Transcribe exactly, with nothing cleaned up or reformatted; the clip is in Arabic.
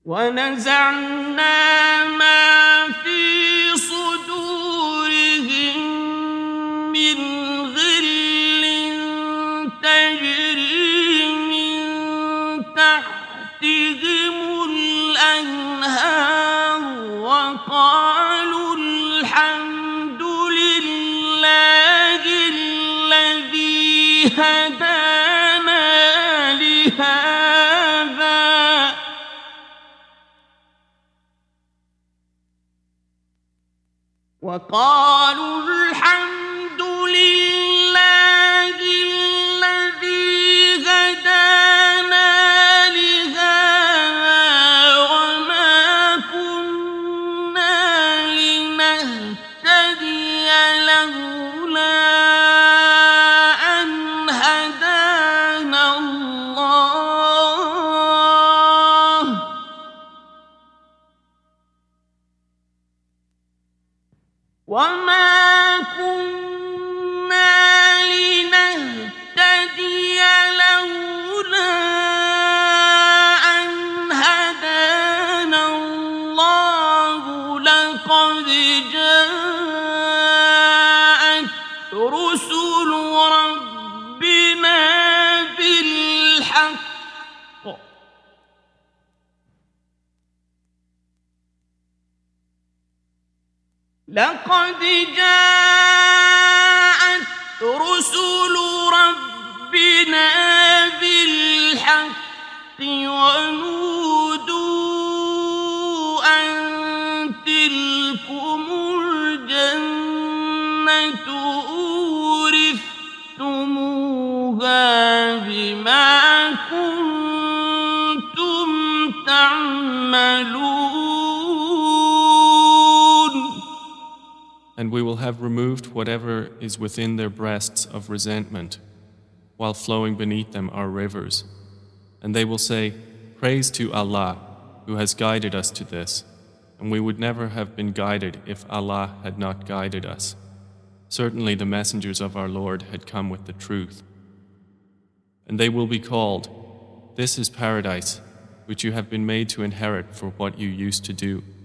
ونزعنا ما في صدورهم من غل تجري من تحتهم الأنهار وقالوا الحمد لله الذي هدانا لهذا وقالوا الحمد لله الذي هدانا لهذا وما كنا لنهتدي لولا أن هدانا الله وما كنا لنهتدي لولا أن هدانا الله لقد جاءت رسل ربنا بالحق لقد جاءت رسل ربنا بالحق ونودوا أن تلكم الجنة أورثتموها بما كنتم تعملون. And we will have removed whatever is within their breasts of resentment, while flowing beneath them are rivers. And they will say, Praise to Allah, who has guided us to this, and we would never have been guided if Allah had not guided us. Certainly the messengers of our Lord had come with the truth. And they will be called, This is paradise, which you have been made to inherit for what you used to do.